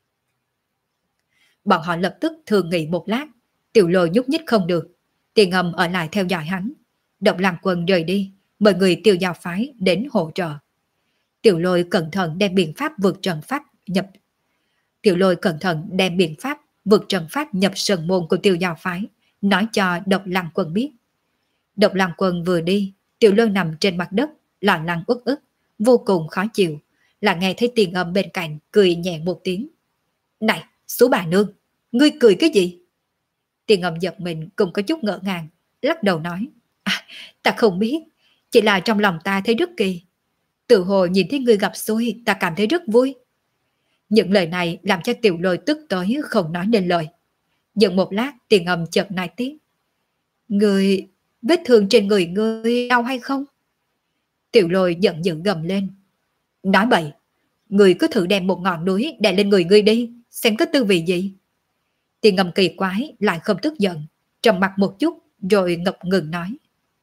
Bọn họ lập tức thương nghị một lát. Tiểu Lôi nhúc nhích không được, Tiền Ngầm ở lại theo dõi hắn. Độc Lăng Quân rời đi, mời người Tiêu Giao phái đến hỗ trợ. Tiểu Lôi cẩn thận đem biện pháp vượt trần pháp nhập. Tiểu Lôi cẩn thận đem biện pháp vượt trần pháp nhập sơn môn của Tiêu Giao phái, nói cho Độc Lăng Quân biết. Độc Lăng Quân vừa đi, Tiểu Lôi nằm trên mặt đất, lo lắng uất ức, vô cùng khó chịu, là nghe thấy Tiền Âm bên cạnh cười nhẹ một tiếng. Này, số bà nương, ngươi cười cái gì? Tiền Âm giật mình cũng có chút ngỡ ngàng, lắc đầu nói. Ta không biết, chỉ là trong lòng ta thấy rất kỳ. Tự hồ nhìn thấy ngươi gặp xui, ta cảm thấy rất vui. Những lời này làm cho Tiểu Lôi tức tới không nói nên lời. Dừng một lát, Tiền Âm chợt nói tiếp. Ngươi, vết thương trên người ngươi đau hay không? Tiểu Lôi giận dữ gầm lên. Nói bậy, ngươi cứ thử đem một ngọn núi đè lên người ngươi đi, xem có tư vị gì. Tiền Âm kỳ quái lại không tức giận, trầm mặt một chút rồi ngập ngừng nói.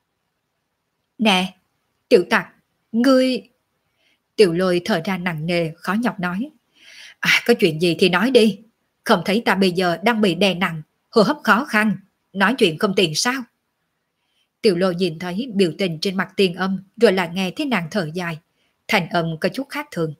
Nè, Tiểu Tặc, ngươi... Tiểu Lôi thở ra nặng nề, khó nhọc nói. Có chuyện gì thì nói đi. Không thấy ta bây giờ đang bị đè nặng, hô hấp khó khăn, nói chuyện không tiện sao? Tiểu Lôi nhìn thấy biểu tình trên mặt Tiền Âm, rồi lại nghe thấy nàng thở dài, thành âm có chút khác thường.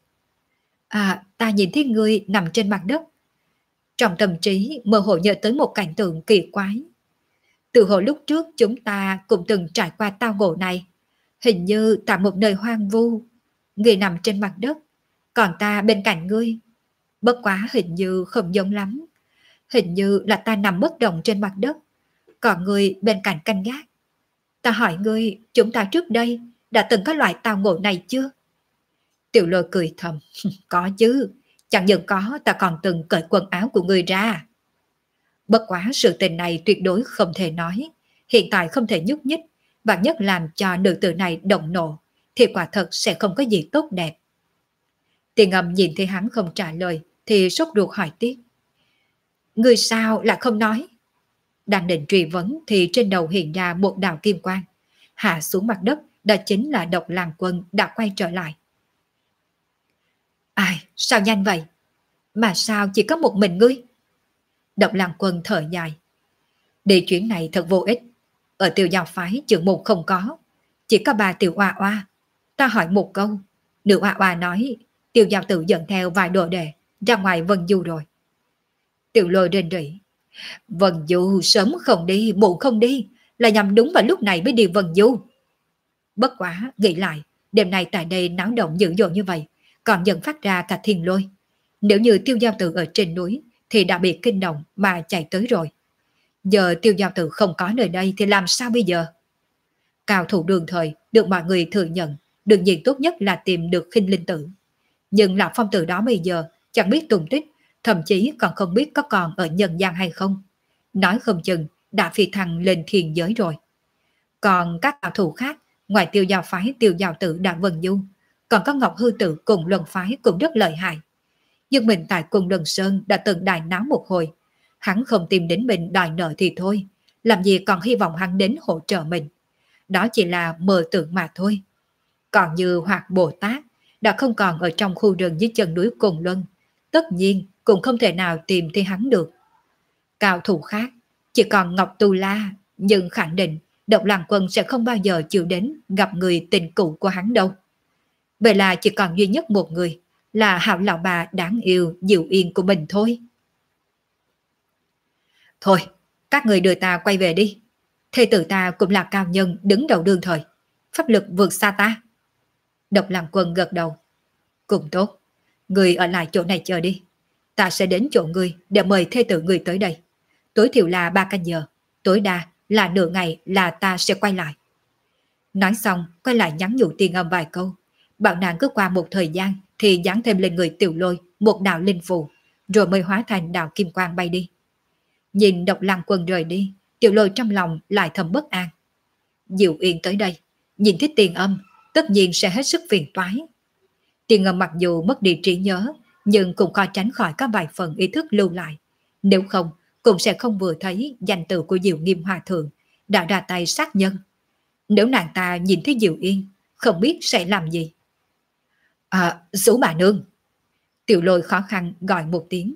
Ta nhìn thấy ngươi nằm trên mặt đất. Trong tâm trí mơ hồ nhớ tới một cảnh tượng kỳ quái. Từ hồi lúc trước chúng ta cũng từng trải qua tao ngộ này. Hình như tại một nơi hoang vu, ngươi nằm trên mặt đất, còn ta bên cạnh ngươi. Bất quá hình như không giống lắm. Hình như là ta nằm bất động trên mặt đất, còn ngươi bên cạnh canh gác. Ta hỏi ngươi, chúng ta trước đây đã từng có loại tao ngộ này chưa? Tiểu Lôi cười thầm. Có chứ, chẳng những có, ta còn từng cởi quần áo của ngươi ra. Bất quá sự tình này tuyệt đối không thể nói. Hiện tại không thể nhúc nhích, và nhất làm cho nữ tử này động nộ, thì quả thật sẽ không có gì tốt đẹp. Tiền Âm nhìn thấy hắn không trả lời, thì sốt ruột hỏi tiếp. Ngươi sao lại không nói? Đang định truy vấn thì trên đầu hiện ra một đạo kim quang. Hạ xuống mặt đất, đó chính là Độc Lăng Quân đã quay trở lại. Ai, sao nhanh vậy? Mà sao chỉ có một mình ngươi? Độc Lăng Quân thở dài. Đi chuyến này thật vô ích. Ở Tiêu Giao phái trưởng môn không có, chỉ có 3 tiểu oa oa. Ta hỏi một câu, nữ oa oa nói Tiêu Giao tự dẫn theo vài đồ đệ ra ngoài Vân Du rồi. Tiểu Lôi rên rỉ. Vân Du sớm không đi, muộn không đi, là nhằm đúng vào lúc này mới đi Vân Du. Bất quá, nghĩ lại, đêm nay tại đây náo động dữ dội như vậy, còn dẫn phát ra cả thiên lôi. Nếu như Tiêu Giao Tự ở trên núi, thì đã bị kinh động mà chạy tới rồi. Giờ Tiêu Giao Tự không có nơi đây thì làm sao bây giờ? Cao thủ đường thời được mọi người thừa nhận, đương nhiên tốt nhất là tìm được Khinh Linh Tử. Nhưng Lạc Phong từ đó bây giờ chẳng biết tung tích, thậm chí còn không biết có còn ở nhân gian hay không. Nói không chừng đã phi thăng lên thiên giới rồi. Còn các cao thủ khác, ngoài Tiêu Giao phái Tiêu Giao Tự đã Vân Du, còn có Ngọc Hư Tự cùng Luân phái cũng rất lợi hại. Nhưng mình tại cùng Luân Sơn đã từng đại náo một hồi, hắn không tìm đến mình đòi nợ thì thôi, làm gì còn hy vọng hắn đến hỗ trợ mình. Đó chỉ là mơ tưởng mà thôi. Còn như Hoạt Bồ Tát đã không còn ở trong khu rừng dưới chân núi Cồn Luân, tất nhiên cũng cũng không thể nào tìm thấy hắn được. Cao thủ khác, chỉ còn Ngọc Tu La, nhưng khẳng định Độc Lăng Quân sẽ không bao giờ chịu đến gặp người tình cũ của hắn đâu. Vậy là chỉ còn duy nhất một người, là Hảo lão bà đáng yêu Diệu Yên của mình thôi. Thôi, các người đưa ta quay về đi. Thê tử ta cũng là cao nhân đứng đầu đương thời, pháp lực vượt xa ta. Độc Lăng Quân gật đầu. Cũng tốt, người ở lại chỗ này chờ đi. Ta sẽ đến chỗ người để mời thê tử người tới đây. Tối thiểu là 3 canh giờ, tối đa là nửa ngày là ta sẽ quay lại. Nói xong, quay lại nhắn nhủ Tiền Âm vài câu. Bảo nàng cứ qua một thời gian thì dán thêm lên người Tiểu Lôi một đạo linh phù, rồi mới hóa thành đạo kim quang bay đi. Nhìn Độc Lăng Quân rời đi, Tiểu Lôi trong lòng lại thầm bất an. Diệu Yên tới đây, nhìn thấy Tiền Âm, tất nhiên sẽ hết sức phiền toái. Tiền Âm mặc dù mất đi trí nhớ, nhưng cũng khó tránh khỏi có vài phần ý thức lưu lại. Nếu không, cũng sẽ không vừa thấy danh tự của Diệu Nghiêm Hòa Thượng đã ra tay sát nhân. Nếu nàng ta nhìn thấy Diệu Yên, không biết sẽ làm gì. Sú bà nương. Tiểu Lôi khó khăn gọi một tiếng.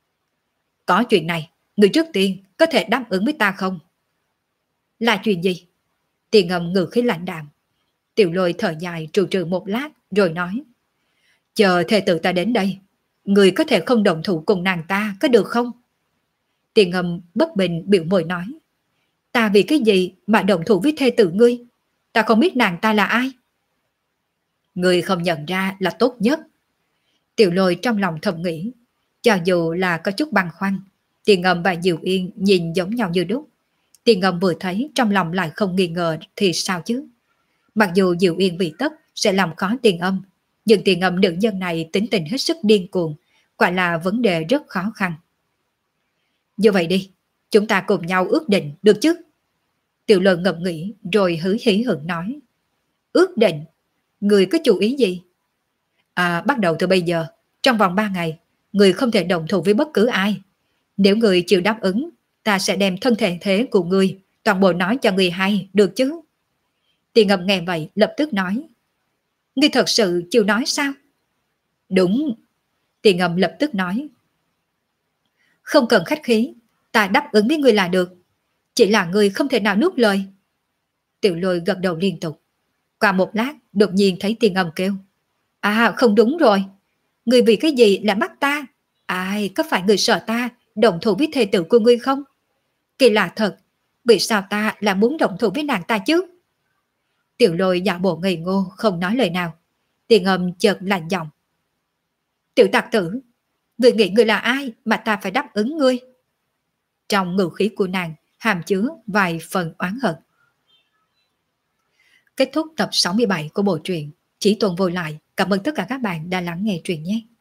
Có chuyện này, người trước tiên có thể đáp ứng với ta không? Là chuyện gì? Tiền Âm ngữ khí lạnh đạm. Tiểu Lôi thở dài trù trừ một lát rồi nói. Chờ thê tử ta đến đây, người có thể không động thủ cùng nàng ta có được không? Tiền Âm bất bình biểu môi nói. Ta vì cái gì mà động thủ với thê tử ngươi? Ta không biết nàng ta là ai. Ngươi không nhận ra là tốt nhất. Tiểu Lôi trong lòng thầm nghĩ. Cho dù là có chút băn khoăn, Tiền Âm và Diệu Yên nhìn giống nhau như đúc. Tiền Âm vừa thấy trong lòng lại không nghi ngờ thì sao chứ? Mặc dù Diệu Yên bị tất sẽ làm khó Tiền Âm, nhưng Tiền Âm nữ nhân này tính tình hết sức điên cuồng, quả là vấn đề rất khó khăn. Như vậy đi, chúng ta cùng nhau ước định được chứ? Tiểu Lôi ngẫm nghĩ rồi hí hửng nói. Ước định? Người có chủ ý gì? Bắt đầu từ bây giờ, trong vòng 3 ngày, người không thể đồng thủ với bất cứ ai. Nếu người chịu đáp ứng, ta sẽ đem thân thể thế của người toàn bộ nói cho người hay, được chứ? Tiền Âm nghe vậy lập tức nói. Ngươi thật sự chịu nói sao? Đúng. Tiền Âm lập tức nói. Không cần khách khí, ta đáp ứng với ngươi là được. Chỉ là ngươi không thể nào nuốt lời. Tiểu Lôi gật đầu liên tục. Qua một lát đột nhiên thấy Tiền Âm kêu. Không đúng rồi. Ngươi vì cái gì lại bắt ta? Ai, có phải ngươi sợ ta động thủ với thê tử của ngươi không? Kỳ lạ thật, vì sao ta lại muốn động thủ với nàng ta chứ? Tiểu Lôi giả bộ ngây ngô không nói lời nào. Tiền Âm chợt lạnh giọng. Tiểu tặc tử, ngươi nghĩ ngươi là ai mà ta phải đáp ứng ngươi? Trong ngữ khí của nàng hàm chứa vài phần oán hận. Kết thúc tập 67 của bộ truyện Chỉ Tuần Vô Lại. Cảm ơn tất cả các bạn đã lắng nghe truyện nhé.